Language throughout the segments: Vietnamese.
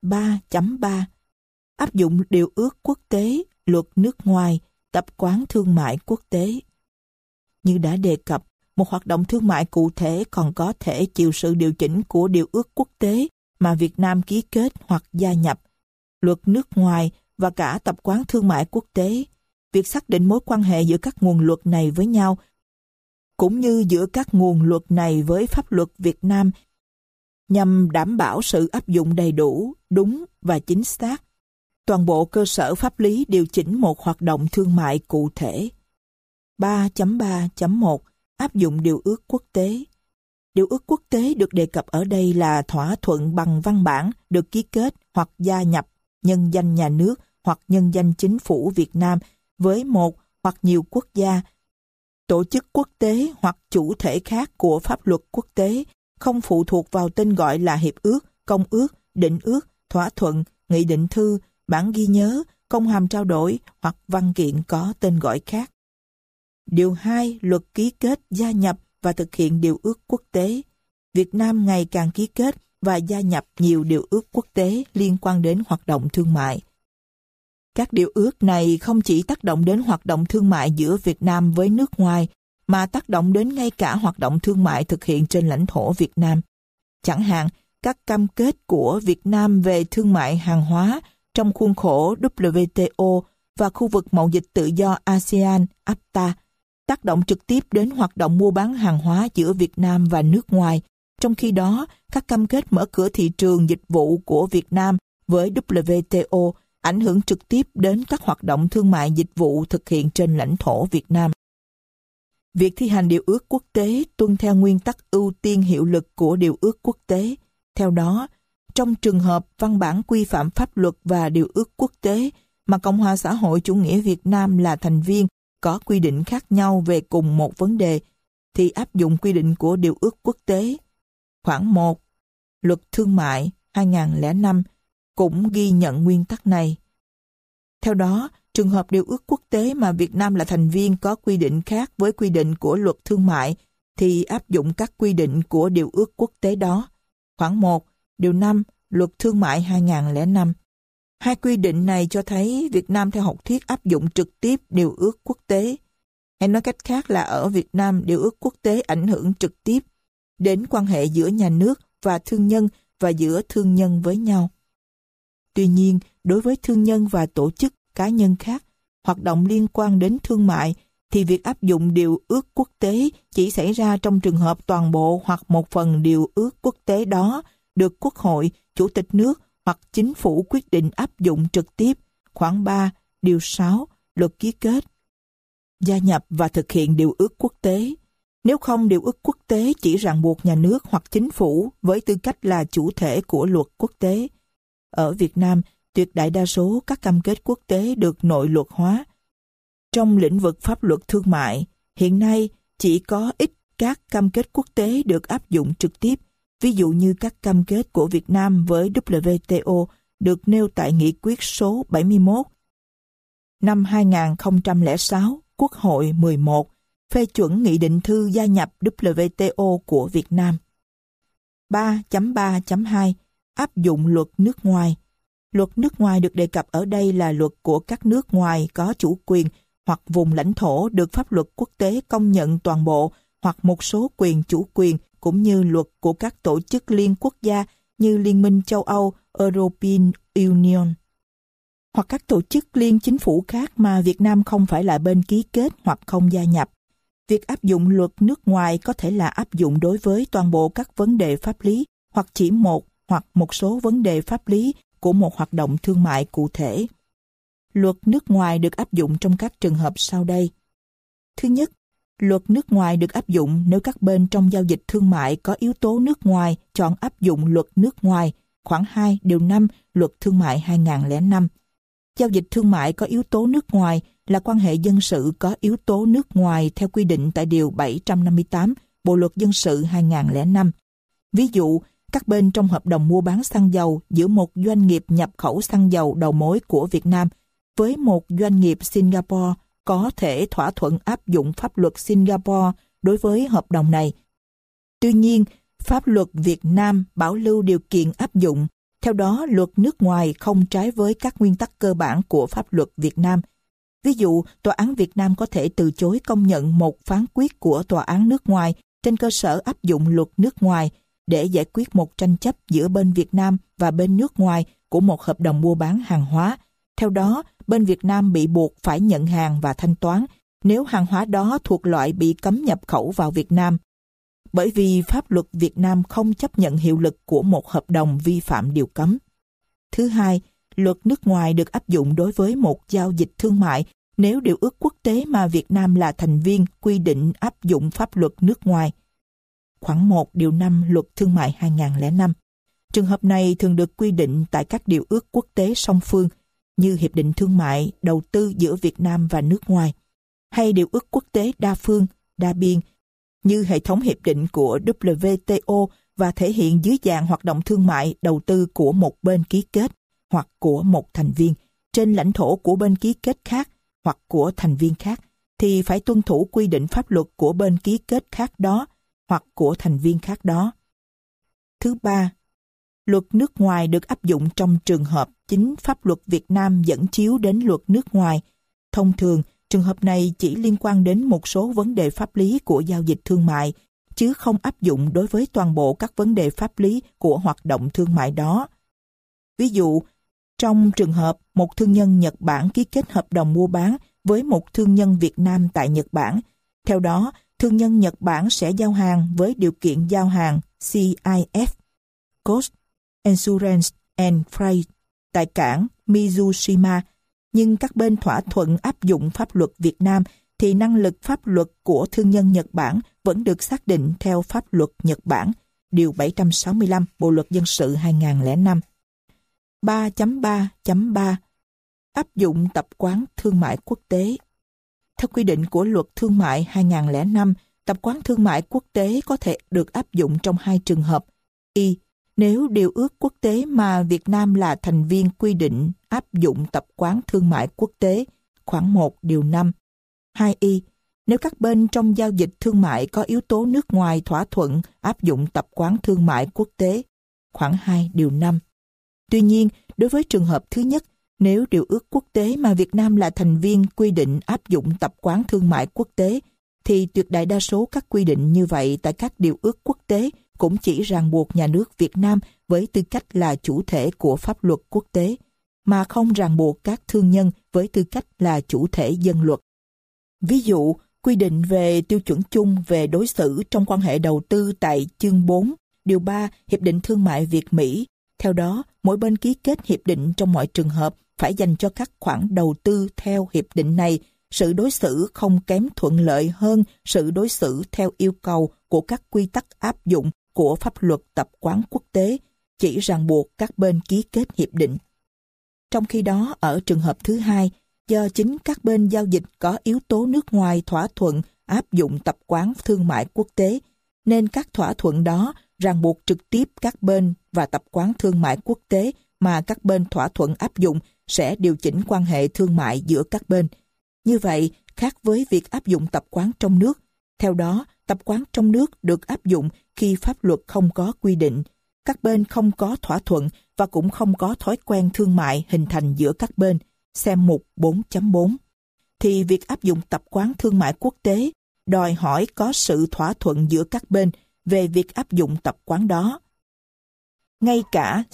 3.3 Áp dụng điều ước quốc tế, luật nước ngoài, tập quán thương mại quốc tế. Như đã đề cập, một hoạt động thương mại cụ thể còn có thể chịu sự điều chỉnh của điều ước quốc tế mà Việt Nam ký kết hoặc gia nhập, luật nước ngoài và cả tập quán thương mại quốc tế. Việc xác định mối quan hệ giữa các nguồn luật này với nhau, cũng như giữa các nguồn luật này với pháp luật Việt Nam, nhằm đảm bảo sự áp dụng đầy đủ, đúng và chính xác toàn bộ cơ sở pháp lý điều chỉnh một hoạt động thương mại cụ thể. 3.3.1 Áp dụng điều ước quốc tế. Điều ước quốc tế được đề cập ở đây là thỏa thuận bằng văn bản được ký kết hoặc gia nhập nhân danh nhà nước hoặc nhân danh chính phủ Việt Nam với một hoặc nhiều quốc gia, tổ chức quốc tế hoặc chủ thể khác của pháp luật quốc tế, không phụ thuộc vào tên gọi là hiệp ước, công ước, định ước, thỏa thuận, nghị định thư, bản ghi nhớ, công hàm trao đổi hoặc văn kiện có tên gọi khác. Điều 2. Luật ký kết, gia nhập và thực hiện điều ước quốc tế. Việt Nam ngày càng ký kết và gia nhập nhiều điều ước quốc tế liên quan đến hoạt động thương mại. Các điều ước này không chỉ tác động đến hoạt động thương mại giữa Việt Nam với nước ngoài, mà tác động đến ngay cả hoạt động thương mại thực hiện trên lãnh thổ Việt Nam. Chẳng hạn, các cam kết của Việt Nam về thương mại hàng hóa trong khuôn khổ WTO và khu vực mậu dịch tự do ASEAN, AFTA, tác động trực tiếp đến hoạt động mua bán hàng hóa giữa Việt Nam và nước ngoài. Trong khi đó, các cam kết mở cửa thị trường dịch vụ của Việt Nam với WTO ảnh hưởng trực tiếp đến các hoạt động thương mại dịch vụ thực hiện trên lãnh thổ Việt Nam. Việc thi hành điều ước quốc tế tuân theo nguyên tắc ưu tiên hiệu lực của điều ước quốc tế. Theo đó, trong trường hợp văn bản quy phạm pháp luật và điều ước quốc tế mà Cộng hòa xã hội chủ nghĩa Việt Nam là thành viên có quy định khác nhau về cùng một vấn đề, thì áp dụng quy định của điều ước quốc tế. Khoản 1. Luật Thương mại 2005 cũng ghi nhận nguyên tắc này. Theo đó, trường hợp điều ước quốc tế mà Việt Nam là thành viên có quy định khác với quy định của luật thương mại, thì áp dụng các quy định của điều ước quốc tế đó. Khoản 1, điều 5, luật thương mại 2005. Hai quy định này cho thấy Việt Nam theo học thuyết áp dụng trực tiếp điều ước quốc tế. Hay nói cách khác là ở Việt Nam, điều ước quốc tế ảnh hưởng trực tiếp đến quan hệ giữa nhà nước và thương nhân và giữa thương nhân với nhau. Tuy nhiên, đối với thương nhân và tổ chức cá nhân khác, hoạt động liên quan đến thương mại, thì việc áp dụng điều ước quốc tế chỉ xảy ra trong trường hợp toàn bộ hoặc một phần điều ước quốc tế đó được Quốc hội, Chủ tịch nước hoặc chính phủ quyết định áp dụng trực tiếp. Khoản 3, điều 6, luật ký kết. Gia nhập và thực hiện điều ước quốc tế. Nếu không, điều ước quốc tế chỉ ràng buộc nhà nước hoặc chính phủ với tư cách là chủ thể của luật quốc tế. Ở Việt Nam, tuyệt đại đa số các cam kết quốc tế được nội luật hóa. Trong lĩnh vực pháp luật thương mại, hiện nay chỉ có ít các cam kết quốc tế được áp dụng trực tiếp, ví dụ như các cam kết của Việt Nam với WTO được nêu tại Nghị quyết số 71 năm 2006, Quốc hội 11, phê chuẩn Nghị định thư gia nhập WTO của Việt Nam. 3.3.2 Áp dụng luật nước ngoài. Luật nước ngoài được đề cập ở đây là luật của các nước ngoài có chủ quyền hoặc vùng lãnh thổ được pháp luật quốc tế công nhận toàn bộ hoặc một số quyền chủ quyền, cũng như luật của các tổ chức liên quốc gia như Liên minh châu Âu, European Union, hoặc các tổ chức liên chính phủ khác mà Việt Nam không phải là bên ký kết hoặc không gia nhập. Việc áp dụng luật nước ngoài có thể là áp dụng đối với toàn bộ các vấn đề pháp lý hoặc chỉ một hoặc một số vấn đề pháp lý của một hoạt động thương mại cụ thể. Luật nước ngoài được áp dụng trong các trường hợp sau đây. Thứ nhất, luật nước ngoài được áp dụng nếu các bên trong giao dịch thương mại có yếu tố nước ngoài chọn áp dụng luật nước ngoài. Khoản 2, điều 5, luật thương mại 2005. Giao dịch thương mại có yếu tố nước ngoài là quan hệ dân sự có yếu tố nước ngoài theo quy định tại điều 758 Bộ luật dân sự 2005. Ví dụ, các bên trong hợp đồng mua bán xăng dầu giữa một doanh nghiệp nhập khẩu xăng dầu đầu mối của Việt Nam với một doanh nghiệp Singapore có thể thỏa thuận áp dụng pháp luật Singapore đối với hợp đồng này. Tuy nhiên, pháp luật Việt Nam bảo lưu điều kiện áp dụng Theo đó, luật nước ngoài không trái với các nguyên tắc cơ bản của pháp luật Việt Nam. Ví dụ, Tòa án Việt Nam có thể từ chối công nhận một phán quyết của tòa án nước ngoài trên cơ sở áp dụng luật nước ngoài để giải quyết một tranh chấp giữa bên Việt Nam và bên nước ngoài của một hợp đồng mua bán hàng hóa. Theo đó, bên Việt Nam bị buộc phải nhận hàng và thanh toán nếu hàng hóa đó thuộc loại bị cấm nhập khẩu vào Việt Nam. Bởi vì pháp luật Việt Nam không chấp nhận hiệu lực của một hợp đồng vi phạm điều cấm. Thứ hai, luật nước ngoài được áp dụng đối với một giao dịch thương mại nếu điều ước quốc tế mà Việt Nam là thành viên quy định áp dụng pháp luật nước ngoài. Khoản 1 điều 5 Luật Thương mại 2005. Trường hợp này thường được quy định tại các điều ước quốc tế song phương như Hiệp định Thương mại, Đầu tư giữa Việt Nam và nước ngoài, hay điều ước quốc tế đa phương, đa biên, như hệ thống hiệp định của WTO và thể hiện dưới dạng hoạt động thương mại, đầu tư của một bên ký kết hoặc của một thành viên trên lãnh thổ của bên ký kết khác hoặc của thành viên khác, thì phải tuân thủ quy định pháp luật của bên ký kết khác đó hoặc của thành viên khác đó. Thứ ba, luật nước ngoài được áp dụng trong trường hợp chính pháp luật Việt Nam dẫn chiếu đến luật nước ngoài. Thông thường, trường hợp này chỉ liên quan đến một số vấn đề pháp lý của giao dịch thương mại, chứ không áp dụng đối với toàn bộ các vấn đề pháp lý của hoạt động thương mại đó. Ví dụ, trong trường hợp một thương nhân Nhật Bản ký kết hợp đồng mua bán với một thương nhân Việt Nam tại Nhật Bản, theo đó, thương nhân Nhật Bản sẽ giao hàng với điều kiện giao hàng CIF, Cost, Insurance and Freight, tại cảng Mizushima, nhưng các bên thỏa thuận áp dụng pháp luật Việt Nam thì năng lực pháp luật của thương nhân Nhật Bản vẫn được xác định theo pháp luật Nhật Bản, điều 765 Bộ luật dân sự 2005. 3.3.3 Áp dụng tập quán thương mại quốc tế. Theo quy định của luật thương mại 2005, tập quán thương mại quốc tế có thể được áp dụng trong hai trường hợp. Y. Nếu điều ước quốc tế mà Việt Nam là thành viên quy định áp dụng tập quán thương mại quốc tế, khoản 1 điều 5. 2y. Nếu các bên trong giao dịch thương mại có yếu tố nước ngoài thỏa thuận áp dụng tập quán thương mại quốc tế, khoản 2 điều 5. Tuy nhiên, đối với trường hợp thứ nhất, nếu điều ước quốc tế mà Việt Nam là thành viên quy định áp dụng tập quán thương mại quốc tế, thì tuyệt đại đa số các quy định như vậy tại các điều ước quốc tế cũng chỉ ràng buộc nhà nước Việt Nam với tư cách là chủ thể của pháp luật quốc tế, mà không ràng buộc các thương nhân với tư cách là chủ thể dân luật. Ví dụ, quy định về tiêu chuẩn chung về đối xử trong quan hệ đầu tư tại chương 4, điều 3 Hiệp định Thương mại Việt-Mỹ. Theo đó, mỗi bên ký kết hiệp định trong mọi trường hợp phải dành cho các khoản đầu tư theo hiệp định này sự đối xử không kém thuận lợi hơn sự đối xử theo yêu cầu của các quy tắc áp dụng của pháp luật tập quán quốc tế, chỉ ràng buộc các bên ký kết hiệp định. Trong khi đó, ở trường hợp thứ hai, do chính các bên giao dịch có yếu tố nước ngoài thỏa thuận áp dụng tập quán thương mại quốc tế, nên các thỏa thuận đó ràng buộc trực tiếp các bên và tập quán thương mại quốc tế mà các bên thỏa thuận áp dụng sẽ điều chỉnh quan hệ thương mại giữa các bên. Như vậy, khác với việc áp dụng tập quán trong nước. Theo đó, tập quán trong nước được áp dụng khi pháp luật không có quy định, các bên không có thỏa thuận và cũng không có thói quen thương mại hình thành giữa các bên, xem mục 4.4. Thì việc áp dụng tập quán thương mại quốc tế đòi hỏi có sự thỏa thuận giữa các bên về việc áp dụng tập quán đó. Ngay cả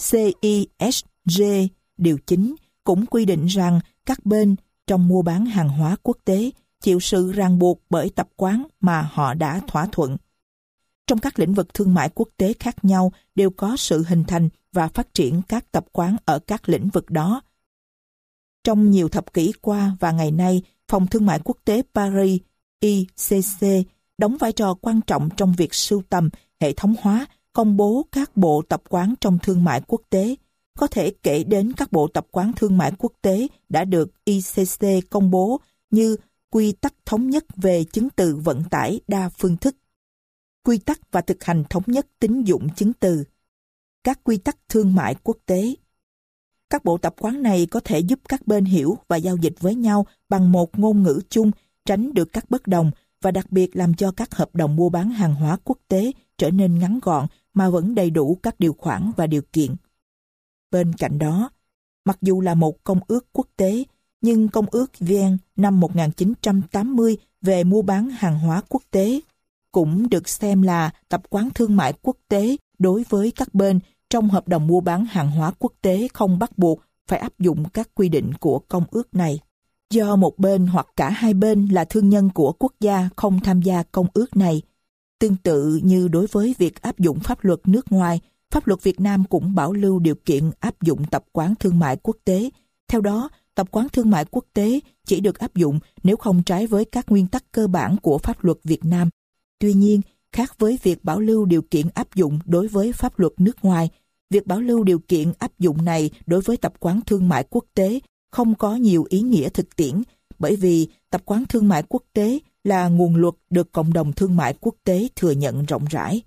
CISG điều 9 cũng quy định rằng các bên trong mua bán hàng hóa quốc tế chịu sự ràng buộc bởi tập quán mà họ đã thỏa thuận. Trong các lĩnh vực thương mại quốc tế khác nhau đều có sự hình thành và phát triển các tập quán ở các lĩnh vực đó. Trong nhiều thập kỷ qua và ngày nay, Phòng Thương mại Quốc tế Paris ICC đóng vai trò quan trọng trong việc sưu tầm, hệ thống hóa, công bố các bộ tập quán trong thương mại quốc tế. Có thể kể đến các bộ tập quán thương mại quốc tế đã được ICC công bố như Quy tắc thống nhất về chứng từ vận tải đa phương thức, Quy tắc và thực hành thống nhất tín dụng chứng từ, các quy tắc thương mại quốc tế. Các bộ tập quán này có thể giúp các bên hiểu và giao dịch với nhau bằng một ngôn ngữ chung, tránh được các bất đồng và đặc biệt làm cho các hợp đồng mua bán hàng hóa quốc tế trở nên ngắn gọn mà vẫn đầy đủ các điều khoản và điều kiện. Bên cạnh đó, mặc dù là một công ước quốc tế, nhưng Công ước Vienne năm 1980 về mua bán hàng hóa quốc tế cũng được xem là tập quán thương mại quốc tế đối với các bên trong hợp đồng mua bán hàng hóa quốc tế không bắt buộc phải áp dụng các quy định của công ước này. Do một bên hoặc cả hai bên là thương nhân của quốc gia không tham gia công ước này. Tương tự như đối với việc áp dụng pháp luật nước ngoài, pháp luật Việt Nam cũng bảo lưu điều kiện áp dụng tập quán thương mại quốc tế. Theo đó, tập quán thương mại quốc tế chỉ được áp dụng nếu không trái với các nguyên tắc cơ bản của pháp luật Việt Nam. Tuy nhiên, khác với việc bảo lưu điều kiện áp dụng đối với pháp luật nước ngoài, việc bảo lưu điều kiện áp dụng này đối với tập quán thương mại quốc tế không có nhiều ý nghĩa thực tiễn, bởi vì tập quán thương mại quốc tế là nguồn luật được cộng đồng thương mại quốc tế thừa nhận rộng rãi.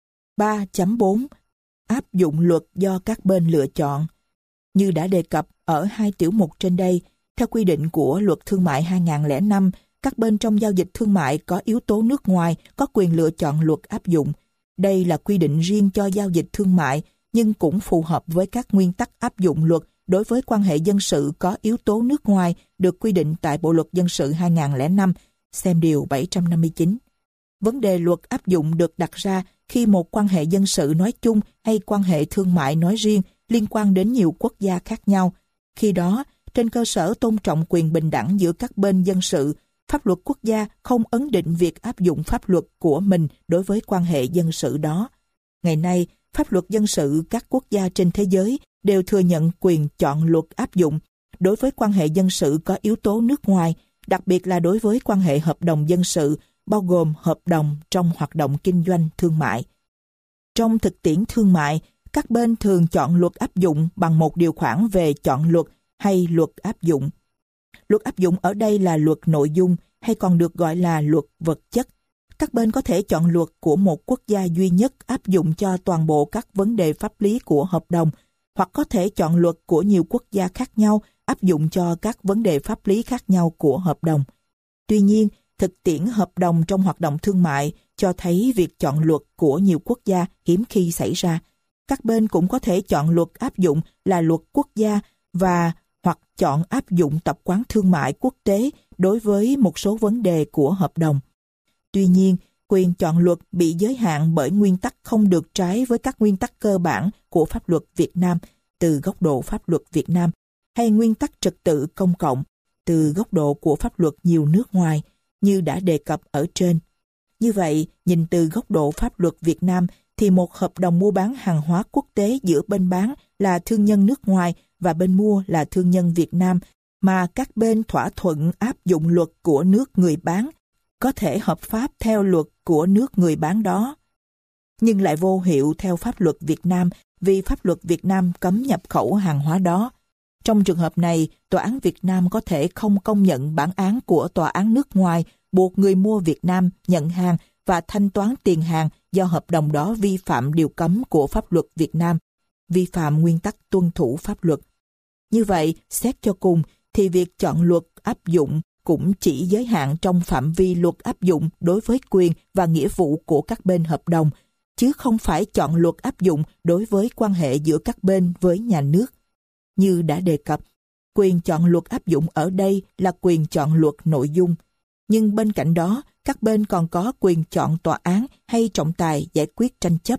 3.4. Áp dụng luật do các bên lựa chọn. Như đã đề cập ở 2 tiểu mục trên đây, theo quy định của Luật Thương mại 2005, các bên trong giao dịch thương mại có yếu tố nước ngoài có quyền lựa chọn luật áp dụng. Đây là quy định riêng cho giao dịch thương mại, nhưng cũng phù hợp với các nguyên tắc áp dụng luật đối với quan hệ dân sự có yếu tố nước ngoài được quy định tại Bộ Luật Dân sự 2005, xem điều 759. Vấn đề luật áp dụng được đặt ra khi một quan hệ dân sự nói chung hay quan hệ thương mại nói riêng liên quan đến nhiều quốc gia khác nhau. Khi đó, trên cơ sở tôn trọng quyền bình đẳng giữa các bên dân sự, pháp luật quốc gia không ấn định việc áp dụng pháp luật của mình đối với quan hệ dân sự đó. Ngày nay, pháp luật dân sự các quốc gia trên thế giới đều thừa nhận quyền chọn luật áp dụng đối với quan hệ dân sự có yếu tố nước ngoài, đặc biệt là đối với quan hệ hợp đồng dân sự, bao gồm hợp đồng trong hoạt động kinh doanh thương mại. Trong thực tiễn thương mại, các bên thường chọn luật áp dụng bằng một điều khoản về chọn luật hay luật áp dụng. Luật áp dụng ở đây là luật nội dung hay còn được gọi là luật vật chất. Các bên có thể chọn luật của một quốc gia duy nhất áp dụng cho toàn bộ các vấn đề pháp lý của hợp đồng, hoặc có thể chọn luật của nhiều quốc gia khác nhau áp dụng cho các vấn đề pháp lý khác nhau của hợp đồng. Tuy nhiên, thực tiễn hợp đồng trong hoạt động thương mại cho thấy việc chọn luật của nhiều quốc gia hiếm khi xảy ra. Các bên cũng có thể chọn luật áp dụng là luật quốc gia và hoặc chọn áp dụng tập quán thương mại quốc tế đối với một số vấn đề của hợp đồng. Tuy nhiên, quyền chọn luật bị giới hạn bởi nguyên tắc không được trái với các nguyên tắc cơ bản của pháp luật Việt Nam từ góc độ pháp luật Việt Nam hay nguyên tắc trật tự công cộng từ góc độ của pháp luật nhiều nước ngoài như đã đề cập ở trên. Như vậy, nhìn từ góc độ pháp luật Việt Nam thì một hợp đồng mua bán hàng hóa quốc tế giữa bên bán là thương nhân nước ngoài và bên mua là thương nhân Việt Nam mà các bên thỏa thuận áp dụng luật của nước người bán có thể hợp pháp theo luật của nước người bán đó, nhưng lại vô hiệu theo pháp luật Việt Nam vì pháp luật Việt Nam cấm nhập khẩu hàng hóa đó. Trong trường hợp này, Tòa án Việt Nam có thể không công nhận bản án của Tòa án nước ngoài buộc người mua Việt Nam nhận hàng và thanh toán tiền hàng do hợp đồng đó vi phạm điều cấm của pháp luật Việt Nam, vi phạm nguyên tắc tuân thủ pháp luật. Như vậy, xét cho cùng thì việc chọn luật áp dụng cũng chỉ giới hạn trong phạm vi luật áp dụng đối với quyền và nghĩa vụ của các bên hợp đồng, chứ không phải chọn luật áp dụng đối với quan hệ giữa các bên với nhà nước. Như đã đề cập, quyền chọn luật áp dụng ở đây là quyền chọn luật nội dung. Nhưng bên cạnh đó, các bên còn có quyền chọn tòa án hay trọng tài giải quyết tranh chấp.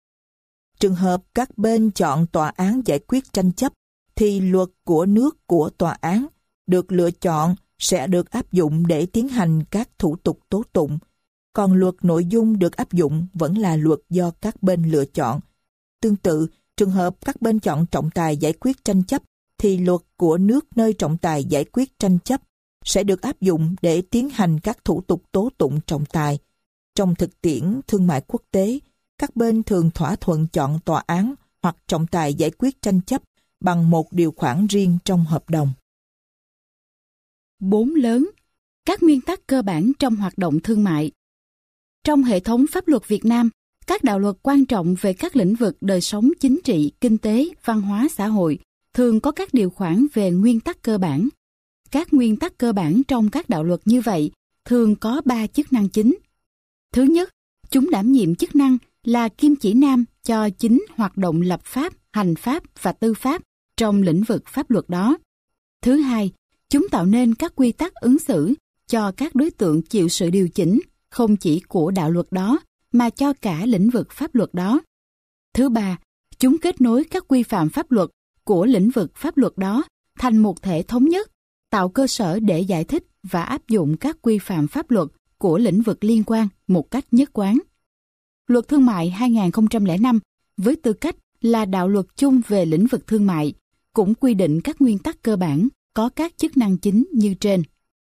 Trường hợp các bên chọn tòa án giải quyết tranh chấp, thì luật của nước của tòa án được lựa chọn sẽ được áp dụng để tiến hành các thủ tục tố tụng. Còn luật nội dung được áp dụng vẫn là luật do các bên lựa chọn. Tương tự, trường hợp các bên chọn trọng tài giải quyết tranh chấp, thì luật của nước nơi trọng tài giải quyết tranh chấp sẽ được áp dụng để tiến hành các thủ tục tố tụng trọng tài. Trong thực tiễn thương mại quốc tế, các bên thường thỏa thuận chọn tòa án hoặc trọng tài giải quyết tranh chấp bằng một điều khoản riêng trong hợp đồng. 4 lớn, các nguyên tắc cơ bản trong hoạt động thương mại. Trong hệ thống pháp luật Việt Nam, các đạo luật quan trọng về các lĩnh vực đời sống chính trị, kinh tế, văn hóa xã hội thường có các điều khoản về nguyên tắc cơ bản. Các nguyên tắc cơ bản trong các đạo luật như vậy thường có 3 chức năng chính. Thứ nhất, chúng đảm nhiệm chức năng là kim chỉ nam cho chính hoạt động lập pháp hành pháp và tư pháp trong lĩnh vực pháp luật đó. Thứ hai, chúng tạo nên các quy tắc ứng xử cho các đối tượng chịu sự điều chỉnh không chỉ của đạo luật đó mà cho cả lĩnh vực pháp luật đó. Thứ ba, chúng kết nối các quy phạm pháp luật của lĩnh vực pháp luật đó thành một thể thống nhất, tạo cơ sở để giải thích và áp dụng các quy phạm pháp luật của lĩnh vực liên quan một cách nhất quán. Luật Thương mại 2005 với tư cách là đạo luật chung về lĩnh vực thương mại cũng quy định các nguyên tắc cơ bản có các chức năng chính như trên.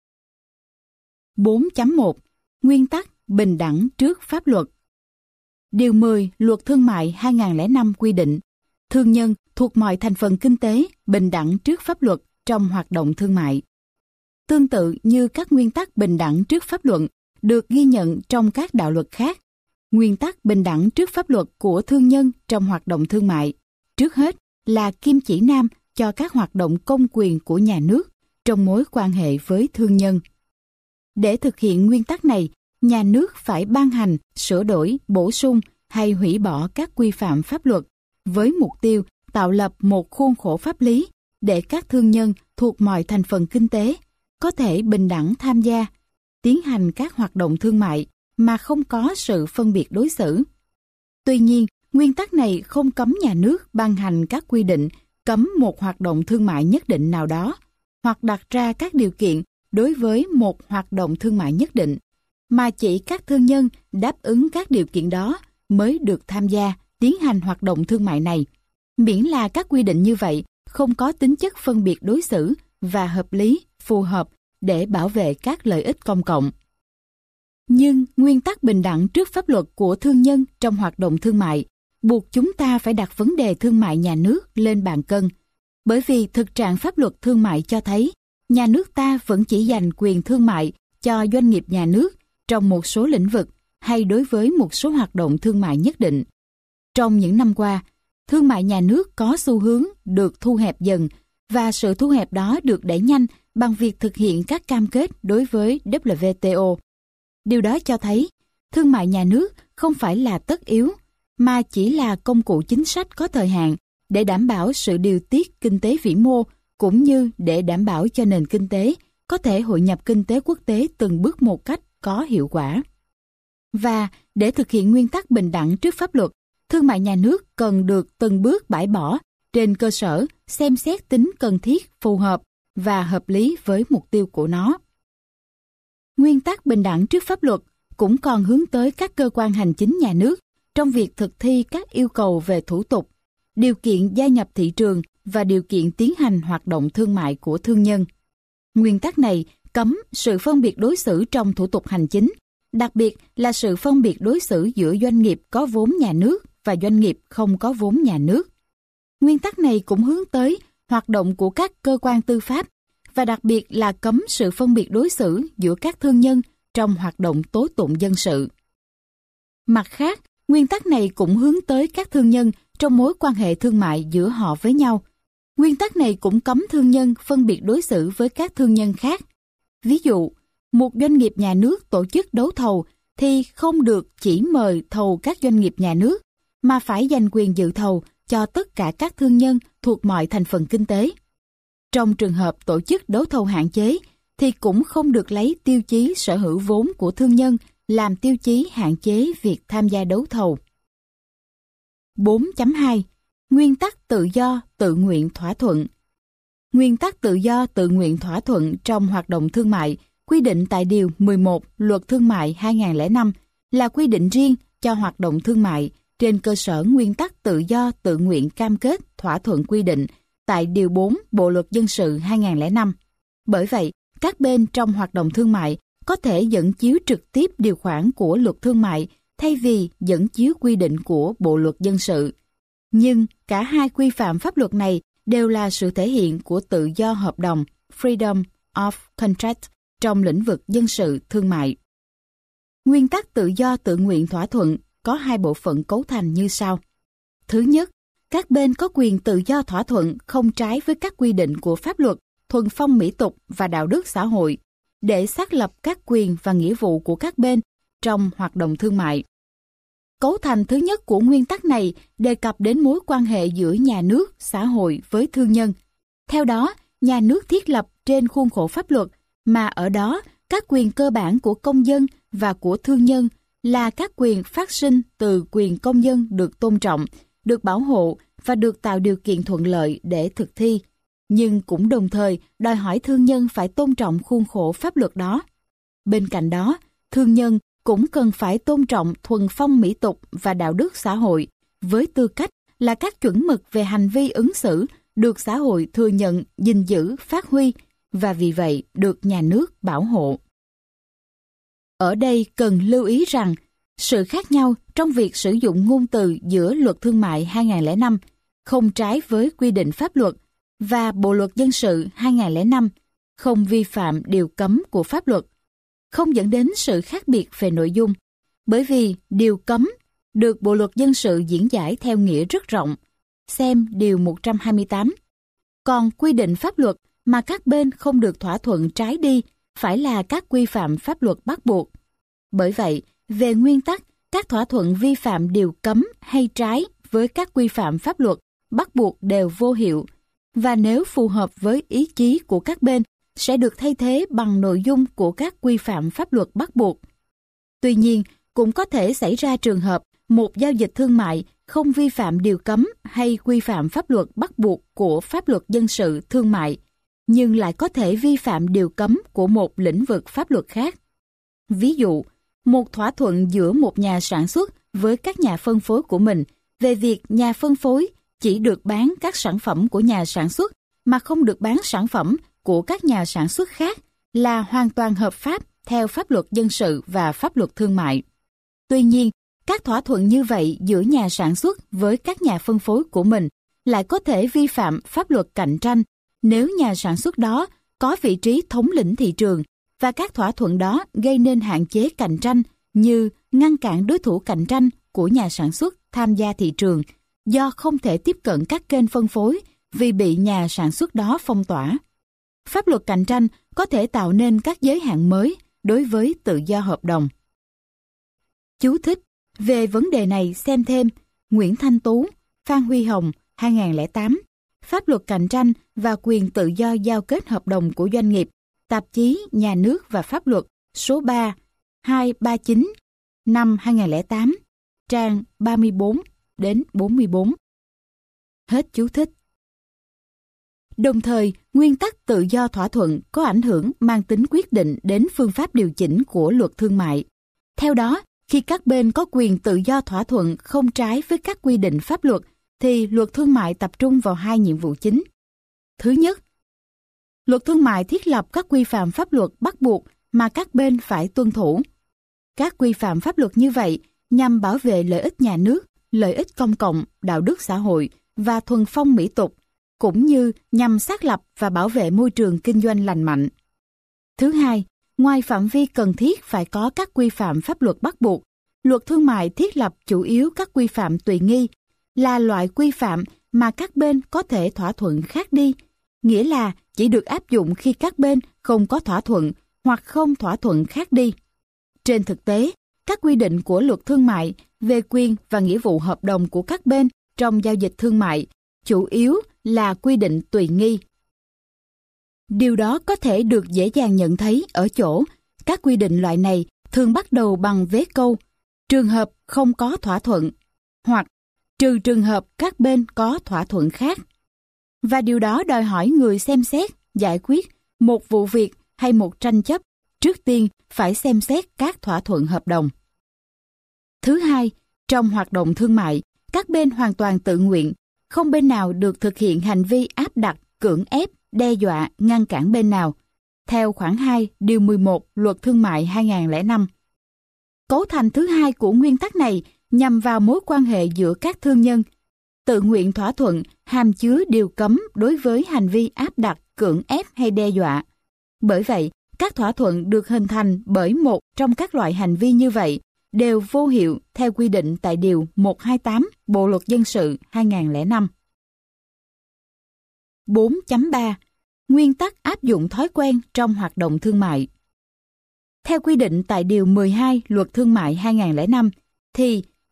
4.1 Nguyên tắc bình đẳng trước pháp luật. Điều 10 Luật Thương mại 2005 quy định, thương nhân thuộc mọi thành phần kinh tế bình đẳng trước pháp luật trong hoạt động thương mại. Tương tự như các nguyên tắc bình đẳng trước pháp luật được ghi nhận trong các đạo luật khác, nguyên tắc bình đẳng trước pháp luật của thương nhân trong hoạt động thương mại, trước hết là kim chỉ nam cho các hoạt động công quyền của nhà nước trong mối quan hệ với thương nhân. Để thực hiện nguyên tắc này, nhà nước phải ban hành, sửa đổi, bổ sung hay hủy bỏ các quy phạm pháp luật với mục tiêu tạo lập một khuôn khổ pháp lý để các thương nhân thuộc mọi thành phần kinh tế có thể bình đẳng tham gia, tiến hành các hoạt động thương mại mà không có sự phân biệt đối xử. Tuy nhiên, nguyên tắc này không cấm nhà nước ban hành các quy định cấm một hoạt động thương mại nhất định nào đó, hoặc đặt ra các điều kiện đối với một hoạt động thương mại nhất định, mà chỉ các thương nhân đáp ứng các điều kiện đó mới được tham gia tiến hành hoạt động thương mại này, miễn là các quy định như vậy không có tính chất phân biệt đối xử và hợp lý, phù hợp để bảo vệ các lợi ích công cộng. Nhưng nguyên tắc bình đẳng trước pháp luật của thương nhân trong hoạt động thương mại buộc chúng ta phải đặt vấn đề thương mại nhà nước lên bàn cân, bởi vì thực trạng pháp luật thương mại cho thấy nhà nước ta vẫn chỉ dành quyền thương mại cho doanh nghiệp nhà nước trong một số lĩnh vực hay đối với một số hoạt động thương mại nhất định. Trong những năm qua, thương mại nhà nước có xu hướng được thu hẹp dần, và sự thu hẹp đó được đẩy nhanh bằng việc thực hiện các cam kết đối với WTO. Điều đó cho thấy thương mại nhà nước không phải là tất yếu, mà chỉ là công cụ chính sách có thời hạn để đảm bảo sự điều tiết kinh tế vĩ mô, cũng như để đảm bảo cho nền kinh tế có thể hội nhập kinh tế quốc tế từng bước một cách có hiệu quả. Và để thực hiện nguyên tắc bình đẳng trước pháp luật, thương mại nhà nước cần được từng bước bãi bỏ trên cơ sở xem xét tính cần thiết, phù hợp và hợp lý với mục tiêu của nó. Nguyên tắc bình đẳng trước pháp luật cũng còn hướng tới các cơ quan hành chính nhà nước trong việc thực thi các yêu cầu về thủ tục, điều kiện gia nhập thị trường và điều kiện tiến hành hoạt động thương mại của thương nhân. Nguyên tắc này cấm sự phân biệt đối xử trong thủ tục hành chính, đặc biệt là sự phân biệt đối xử giữa doanh nghiệp có vốn nhà nước và doanh nghiệp không có vốn nhà nước. Nguyên tắc này cũng hướng tới hoạt động của các cơ quan tư pháp, và đặc biệt là cấm sự phân biệt đối xử giữa các thương nhân trong hoạt động tố tụng dân sự. Mặt khác, nguyên tắc này cũng hướng tới các thương nhân trong mối quan hệ thương mại giữa họ với nhau. Nguyên tắc này cũng cấm thương nhân phân biệt đối xử với các thương nhân khác. Ví dụ, một doanh nghiệp nhà nước tổ chức đấu thầu thì không được chỉ mời thầu các doanh nghiệp nhà nước, mà phải dành quyền dự thầu cho tất cả các thương nhân thuộc mọi thành phần kinh tế. Trong trường hợp tổ chức đấu thầu hạn chế, thì cũng không được lấy tiêu chí sở hữu vốn của thương nhân làm tiêu chí hạn chế việc tham gia đấu thầu. 4.2 Nguyên tắc tự do tự nguyện thỏa thuận. Nguyên tắc tự do tự nguyện thỏa thuận trong hoạt động thương mại quy định tại Điều 11 Luật Thương mại 2005 là quy định riêng cho hoạt động thương mại trên cơ sở nguyên tắc tự do tự nguyện cam kết thỏa thuận quy định tại Điều 4 Bộ Luật Dân sự 2005. Bởi vậy, các bên trong hoạt động thương mại có thể dẫn chiếu trực tiếp điều khoản của Luật Thương mại thay vì dẫn chiếu quy định của Bộ Luật Dân sự. Nhưng cả hai quy phạm pháp luật này đều là sự thể hiện của tự do hợp đồng, freedom of contract, trong lĩnh vực dân sự thương mại. Nguyên tắc tự do tự nguyện thỏa thuận có hai bộ phận cấu thành như sau. Thứ nhất, các bên có quyền tự do thỏa thuận không trái với các quy định của pháp luật, thuần phong mỹ tục và đạo đức xã hội để xác lập các quyền và nghĩa vụ của các bên trong hoạt động thương mại. Cấu thành thứ nhất của nguyên tắc này đề cập đến mối quan hệ giữa nhà nước, xã hội với thương nhân. Theo đó, nhà nước thiết lập trên khuôn khổ pháp luật, mà ở đó các quyền cơ bản của công dân và của thương nhân là các quyền phát sinh từ quyền công dân được tôn trọng, được bảo hộ và được tạo điều kiện thuận lợi để thực thi, nhưng cũng đồng thời đòi hỏi thương nhân phải tôn trọng khuôn khổ pháp luật đó. Bên cạnh đó, thương nhân cũng cần phải tôn trọng thuần phong mỹ tục và đạo đức xã hội với tư cách là các chuẩn mực về hành vi ứng xử được xã hội thừa nhận, gìn giữ, phát huy và vì vậy được nhà nước bảo hộ. Ở đây cần lưu ý rằng, sự khác nhau trong việc sử dụng ngôn từ giữa Luật Thương mại 2005 không trái với quy định pháp luật và Bộ Luật Dân sự 2005 không vi phạm điều cấm của pháp luật, không dẫn đến sự khác biệt về nội dung, bởi vì điều cấm được Bộ Luật Dân sự diễn giải theo nghĩa rất rộng, xem Điều 128. Còn quy định pháp luật mà các bên không được thỏa thuận trái đi phải là các quy phạm pháp luật bắt buộc. Bởi vậy, về nguyên tắc, các thỏa thuận vi phạm điều cấm hay trái với các quy phạm pháp luật bắt buộc đều vô hiệu, và nếu phù hợp với ý chí của các bên, sẽ được thay thế bằng nội dung của các quy phạm pháp luật bắt buộc. Tuy nhiên, cũng có thể xảy ra trường hợp một giao dịch thương mại không vi phạm điều cấm hay quy phạm pháp luật bắt buộc của pháp luật dân sự thương mại, nhưng lại có thể vi phạm điều cấm của một lĩnh vực pháp luật khác. Ví dụ, một thỏa thuận giữa một nhà sản xuất với các nhà phân phối của mình về việc nhà phân phối chỉ được bán các sản phẩm của nhà sản xuất mà không được bán sản phẩm của các nhà sản xuất khác là hoàn toàn hợp pháp theo pháp luật dân sự và pháp luật thương mại. Tuy nhiên, các thỏa thuận như vậy giữa nhà sản xuất với các nhà phân phối của mình lại có thể vi phạm pháp luật cạnh tranh nếu nhà sản xuất đó có vị trí thống lĩnh thị trường và các thỏa thuận đó gây nên hạn chế cạnh tranh như ngăn cản đối thủ cạnh tranh của nhà sản xuất tham gia thị trường do không thể tiếp cận các kênh phân phối vì bị nhà sản xuất đó phong tỏa. Pháp luật cạnh tranh có thể tạo nên các giới hạn mới đối với tự do hợp đồng. Chú thích: về vấn đề này xem thêm Nguyễn Thanh Tú, Phan Huy Hồng, 2008, Pháp luật cạnh tranh và quyền tự do giao kết hợp đồng của doanh nghiệp, tạp chí Nhà nước và Pháp luật, số 3, 239, năm 2008, trang 34 đến 44. Hết chú thích. Đồng thời, nguyên tắc tự do thỏa thuận có ảnh hưởng mang tính quyết định đến phương pháp điều chỉnh của luật thương mại. Theo đó, khi các bên có quyền tự do thỏa thuận không trái với các quy định pháp luật, thì luật thương mại tập trung vào hai nhiệm vụ chính. Thứ nhất, luật thương mại thiết lập các quy phạm pháp luật bắt buộc mà các bên phải tuân thủ. Các quy phạm pháp luật như vậy nhằm bảo vệ lợi ích nhà nước, lợi ích công cộng, đạo đức xã hội và thuần phong mỹ tục, cũng như nhằm xác lập và bảo vệ môi trường kinh doanh lành mạnh. Thứ hai, ngoài phạm vi cần thiết phải có các quy phạm pháp luật bắt buộc, luật thương mại thiết lập chủ yếu các quy phạm tùy nghi, là loại quy phạm mà các bên có thể thỏa thuận khác đi, nghĩa là chỉ được áp dụng khi các bên không có thỏa thuận hoặc không thỏa thuận khác đi. Trên thực tế, các quy định của luật thương mại về quyền và nghĩa vụ hợp đồng của các bên trong giao dịch thương mại chủ yếu là quy định tùy nghi. Điều đó có thể được dễ dàng nhận thấy ở chỗ các quy định loại này thường bắt đầu bằng vế câu trường hợp không có thỏa thuận hoặc trừ trường hợp các bên có thỏa thuận khác. Và điều đó đòi hỏi người xem xét, giải quyết một vụ việc hay một tranh chấp trước tiên phải xem xét các thỏa thuận hợp đồng. Thứ hai, trong hoạt động thương mại, các bên hoàn toàn tự nguyện, không bên nào được thực hiện hành vi áp đặt, cưỡng ép, đe dọa, ngăn cản bên nào, theo khoản 2, điều 11 Luật Thương mại 2005. Cấu thành thứ hai của nguyên tắc này nhằm vào mối quan hệ giữa các thương nhân. Tự nguyện thỏa thuận hàm chứa điều cấm đối với hành vi áp đặt, cưỡng ép hay đe dọa. Bởi vậy, các thỏa thuận được hình thành bởi một trong các loại hành vi như vậy đều vô hiệu theo quy định tại Điều 128 Bộ Luật Dân sự 2005. 4.3. Nguyên tắc áp dụng thói quen trong hoạt động thương mại. Theo quy định tại Điều 12 Luật Thương mại 2005, thì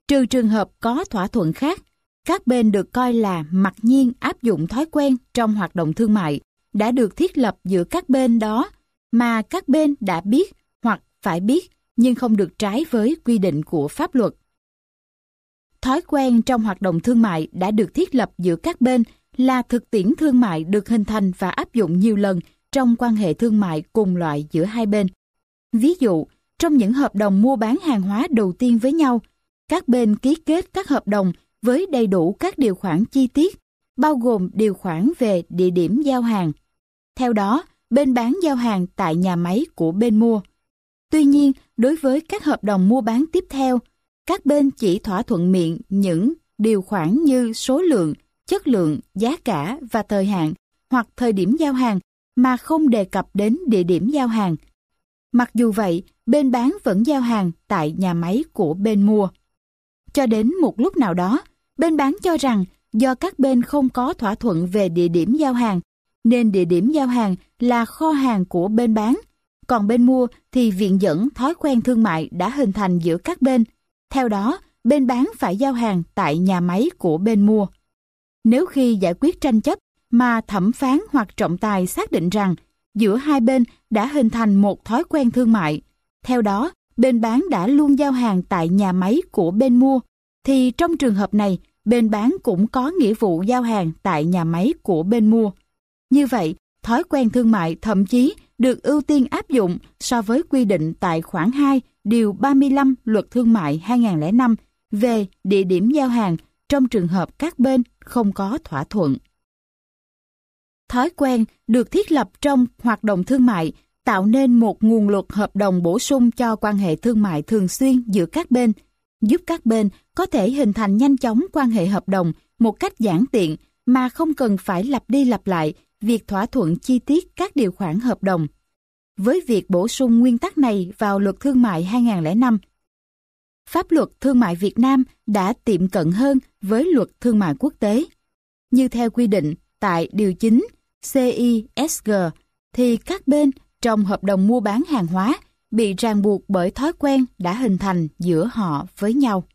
Trừ trường hợp có thỏa thuận khác, các bên được coi là mặc nhiên áp dụng thói quen trong hoạt động thương mại đã được thiết lập giữa các bên đó mà các bên đã biết hoặc phải biết nhưng không được trái với quy định của pháp luật. Thói quen trong hoạt động thương mại đã được thiết lập giữa các bên là thực tiễn thương mại được hình thành và áp dụng nhiều lần trong quan hệ thương mại cùng loại giữa hai bên. Ví dụ, trong những hợp đồng mua bán hàng hóa đầu tiên với nhau, các bên ký kết các hợp đồng với đầy đủ các điều khoản chi tiết, bao gồm điều khoản về địa điểm giao hàng. Theo đó, bên bán giao hàng tại nhà máy của bên mua. Tuy nhiên, đối với các hợp đồng mua bán tiếp theo, các bên chỉ thỏa thuận miệng những điều khoản như số lượng, chất lượng, giá cả và thời hạn hoặc thời điểm giao hàng mà không đề cập đến địa điểm giao hàng. Mặc dù vậy, bên bán vẫn giao hàng tại nhà máy của bên mua. Cho đến một lúc nào đó, bên bán cho rằng do các bên không có thỏa thuận về địa điểm giao hàng, nên địa điểm giao hàng là kho hàng của bên bán, còn bên mua thì viện dẫn thói quen thương mại đã hình thành giữa các bên. Theo đó, bên bán phải giao hàng tại nhà máy của bên mua. Nếu khi giải quyết tranh chấp mà thẩm phán hoặc trọng tài xác định rằng giữa hai bên đã hình thành một thói quen thương mại, theo đó bên bán đã luôn giao hàng tại nhà máy của bên mua, thì trong trường hợp này, bên bán cũng có nghĩa vụ giao hàng tại nhà máy của bên mua. Như vậy, thói quen thương mại thậm chí được ưu tiên áp dụng so với quy định tại khoản 2 điều 35 Luật Thương mại 2005 về địa điểm giao hàng trong trường hợp các bên không có thỏa thuận. Thói quen được thiết lập trong hoạt động thương mại tạo nên một nguồn luật hợp đồng bổ sung cho quan hệ thương mại thường xuyên giữa các bên, giúp các bên có thể hình thành nhanh chóng quan hệ hợp đồng một cách giản tiện mà không cần phải lặp đi lặp lại việc thỏa thuận chi tiết các điều khoản hợp đồng. Với việc bổ sung nguyên tắc này vào Luật Thương mại 2005, pháp luật thương mại Việt Nam đã tiệm cận hơn với luật thương mại quốc tế. Như theo quy định tại Điều 9 CISG, thì các bên trong hợp đồng mua bán hàng hóa bị ràng buộc bởi thói quen đã hình thành giữa họ với nhau.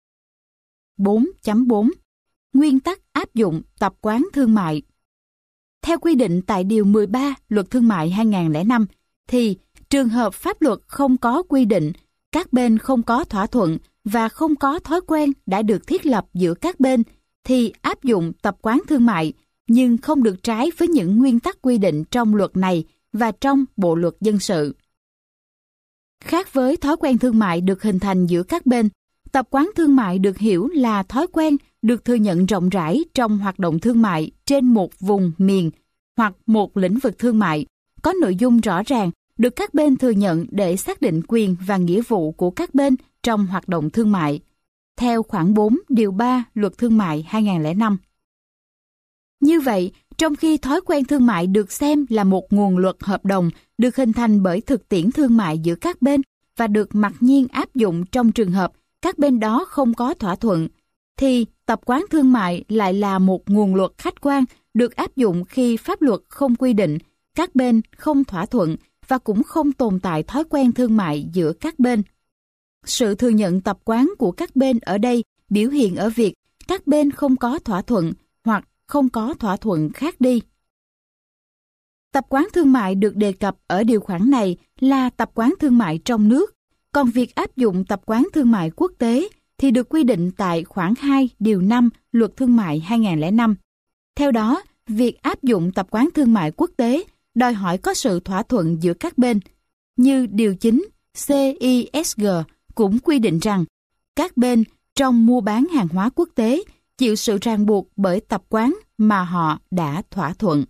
4.4 Nguyên tắc áp dụng tập quán thương mại. Theo quy định tại Điều 13 Luật Thương mại 2005, thì trường hợp pháp luật không có quy định, các bên không có thỏa thuận và không có thói quen đã được thiết lập giữa các bên, thì áp dụng tập quán thương mại, nhưng không được trái với những nguyên tắc quy định trong luật này và trong Bộ luật dân sự. Khác với thói quen thương mại được hình thành giữa các bên, tập quán thương mại được hiểu là thói quen được thừa nhận rộng rãi trong hoạt động thương mại trên một vùng miền hoặc một lĩnh vực thương mại, có nội dung rõ ràng, được các bên thừa nhận để xác định quyền và nghĩa vụ của các bên trong hoạt động thương mại, theo khoản 4 điều 3 Luật Thương mại 2005. Như vậy, trong khi thói quen thương mại được xem là một nguồn luật hợp đồng được hình thành bởi thực tiễn thương mại giữa các bên và được mặc nhiên áp dụng trong trường hợp các bên đó không có thỏa thuận, thì tập quán thương mại lại là một nguồn luật khách quan được áp dụng khi pháp luật không quy định, các bên không thỏa thuận và cũng không tồn tại thói quen thương mại giữa các bên. Sự thừa nhận tập quán của các bên ở đây biểu hiện ở việc các bên không có thỏa thuận hoặc không có thỏa thuận khác đi. Tập quán thương mại được đề cập ở điều khoản này là tập quán thương mại trong nước, còn việc áp dụng tập quán thương mại quốc tế thì được quy định tại khoản 2 điều 5 Luật Thương mại 2005. Theo đó, việc áp dụng tập quán thương mại quốc tế đòi hỏi có sự thỏa thuận giữa các bên, như Điều 9 CISG cũng quy định rằng các bên trong mua bán hàng hóa quốc tế chịu sự ràng buộc bởi tập quán mà họ đã thỏa thuận.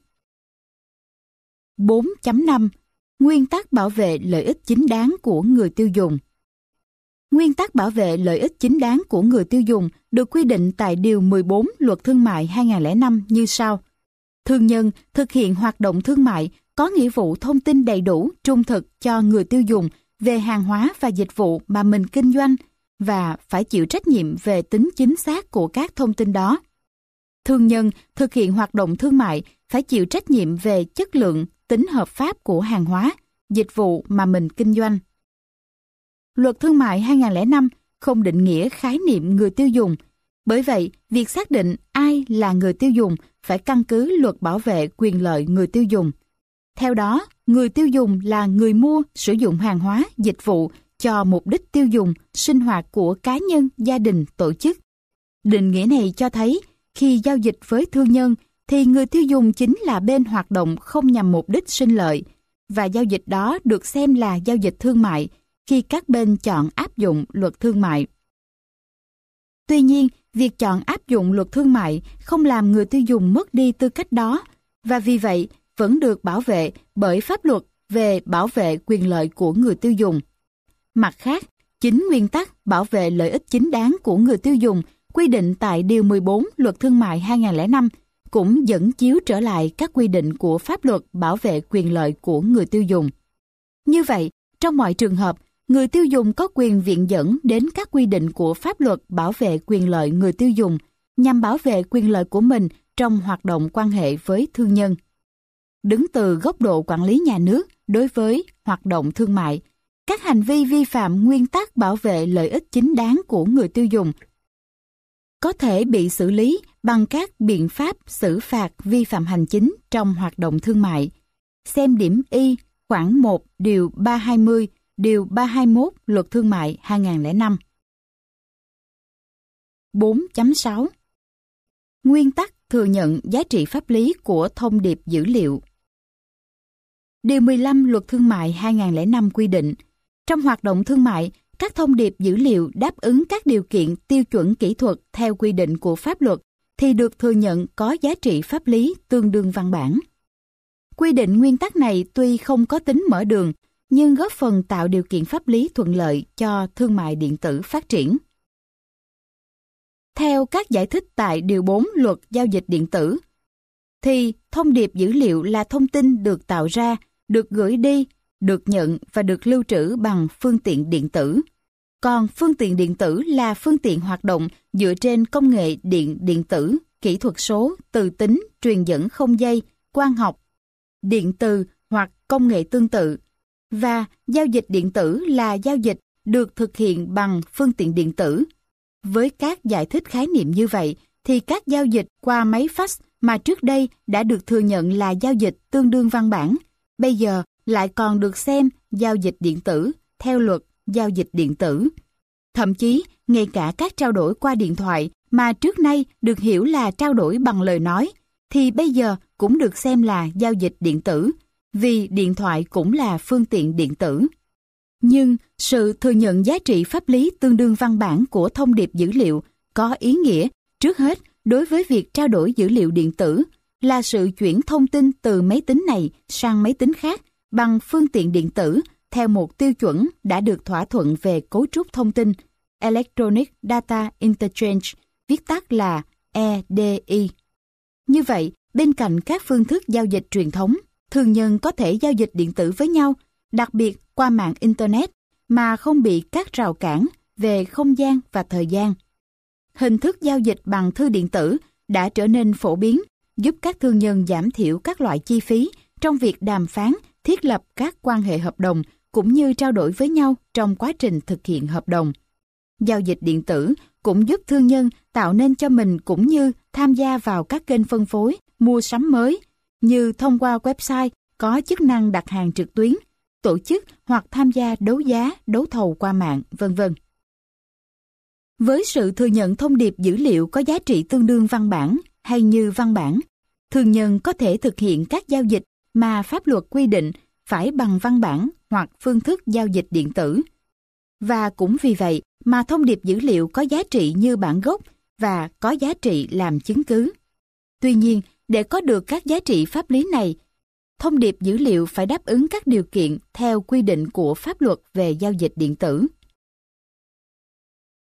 4.5 Nguyên tắc bảo vệ lợi ích chính đáng của người tiêu dùng. Nguyên tắc bảo vệ lợi ích chính đáng của người tiêu dùng được quy định tại Điều 14 Luật Thương mại 2005 như sau. Thương nhân thực hiện hoạt động thương mại có nghĩa vụ thông tin đầy đủ, trung thực cho người tiêu dùng về hàng hóa và dịch vụ mà mình kinh doanh và phải chịu trách nhiệm về tính chính xác của các thông tin đó. Thương nhân thực hiện hoạt động thương mại phải chịu trách nhiệm về chất lượng, tính hợp pháp của hàng hóa, dịch vụ mà mình kinh doanh. Luật Thương mại 2005 không định nghĩa khái niệm người tiêu dùng. Bởi vậy, việc xác định ai là người tiêu dùng phải căn cứ luật bảo vệ quyền lợi người tiêu dùng. Theo đó, người tiêu dùng là người mua, sử dụng hàng hóa, dịch vụ cho mục đích tiêu dùng, sinh hoạt của cá nhân, gia đình, tổ chức. Định nghĩa này cho thấy, khi giao dịch với thương nhân, thì người tiêu dùng chính là bên hoạt động không nhằm mục đích sinh lợi, và giao dịch đó được xem là giao dịch thương mại khi các bên chọn áp dụng luật thương mại. Tuy nhiên, việc chọn áp dụng luật thương mại không làm người tiêu dùng mất đi tư cách đó, và vì vậy vẫn được bảo vệ bởi pháp luật về bảo vệ quyền lợi của người tiêu dùng. Mặt khác, chính nguyên tắc bảo vệ lợi ích chính đáng của người tiêu dùng quy định tại Điều 14 Luật Thương mại 2005 cũng dẫn chiếu trở lại các quy định của pháp luật bảo vệ quyền lợi của người tiêu dùng. Như vậy, trong mọi trường hợp, người tiêu dùng có quyền viện dẫn đến các quy định của pháp luật bảo vệ quyền lợi người tiêu dùng nhằm bảo vệ quyền lợi của mình trong hoạt động quan hệ với thương nhân. Đứng từ góc độ quản lý nhà nước đối với hoạt động thương mại, các hành vi vi phạm nguyên tắc bảo vệ lợi ích chính đáng của người tiêu dùng có thể bị xử lý bằng các biện pháp xử phạt vi phạm hành chính trong hoạt động thương mại. Xem điểm Y khoản 1 điều 320, điều 321 Luật Thương mại 2005. 4.6 Nguyên tắc thừa nhận giá trị pháp lý của thông điệp dữ liệu. Điều 15 Luật Thương mại 2005 quy định, trong hoạt động thương mại, các thông điệp dữ liệu đáp ứng các điều kiện tiêu chuẩn kỹ thuật theo quy định của pháp luật thì được thừa nhận có giá trị pháp lý tương đương văn bản. Quy định nguyên tắc này tuy không có tính mở đường, nhưng góp phần tạo điều kiện pháp lý thuận lợi cho thương mại điện tử phát triển. Theo các giải thích tại Điều 4 Luật Giao dịch điện tử, thì thông điệp dữ liệu là thông tin được tạo ra, được gửi đi, được nhận và được lưu trữ bằng phương tiện điện tử. Còn phương tiện điện tử là phương tiện hoạt động dựa trên công nghệ điện tử, kỹ thuật số, từ tính, truyền dẫn không dây, quang học, điện từ hoặc công nghệ tương tự. Và giao dịch điện tử là giao dịch được thực hiện bằng phương tiện điện tử. Với các giải thích khái niệm như vậy, thì các giao dịch qua máy fax mà trước đây đã được thừa nhận là giao dịch tương đương văn bản, bây giờ lại còn được xem giao dịch điện tử theo luật giao dịch điện tử. Thậm chí, ngay cả các trao đổi qua điện thoại mà trước nay được hiểu là trao đổi bằng lời nói, thì bây giờ cũng được xem là giao dịch điện tử, vì điện thoại cũng là phương tiện điện tử. Nhưng sự thừa nhận giá trị pháp lý tương đương văn bản của thông điệp dữ liệu có ý nghĩa, trước hết, đối với việc trao đổi dữ liệu điện tử, là sự chuyển thông tin từ máy tính này sang máy tính khác bằng phương tiện điện tử theo một tiêu chuẩn đã được thỏa thuận về cấu trúc thông tin, Electronic Data Interchange, viết tắt là EDI. Như vậy, bên cạnh các phương thức giao dịch truyền thống, thương nhân có thể giao dịch điện tử với nhau, đặc biệt qua mạng Internet, mà không bị các rào cản về không gian và thời gian. Hình thức giao dịch bằng thư điện tử đã trở nên phổ biến, giúp các thương nhân giảm thiểu các loại chi phí trong việc đàm phán, thiết lập các quan hệ hợp đồng cũng như trao đổi với nhau trong quá trình thực hiện hợp đồng. Giao dịch điện tử cũng giúp thương nhân tạo nên cho mình cũng như tham gia vào các kênh phân phối, mua sắm mới, như thông qua website có chức năng đặt hàng trực tuyến, tổ chức hoặc tham gia đấu giá, đấu thầu qua mạng, v.v. Với sự thừa nhận thông điệp dữ liệu có giá trị tương đương văn bản hay như văn bản, thương nhân có thể thực hiện các giao dịch mà pháp luật quy định phải bằng văn bản hoặc phương thức giao dịch điện tử. Và cũng vì vậy mà thông điệp dữ liệu có giá trị như bản gốc và có giá trị làm chứng cứ. Tuy nhiên, để có được các giá trị pháp lý này, thông điệp dữ liệu phải đáp ứng các điều kiện theo quy định của pháp luật về giao dịch điện tử.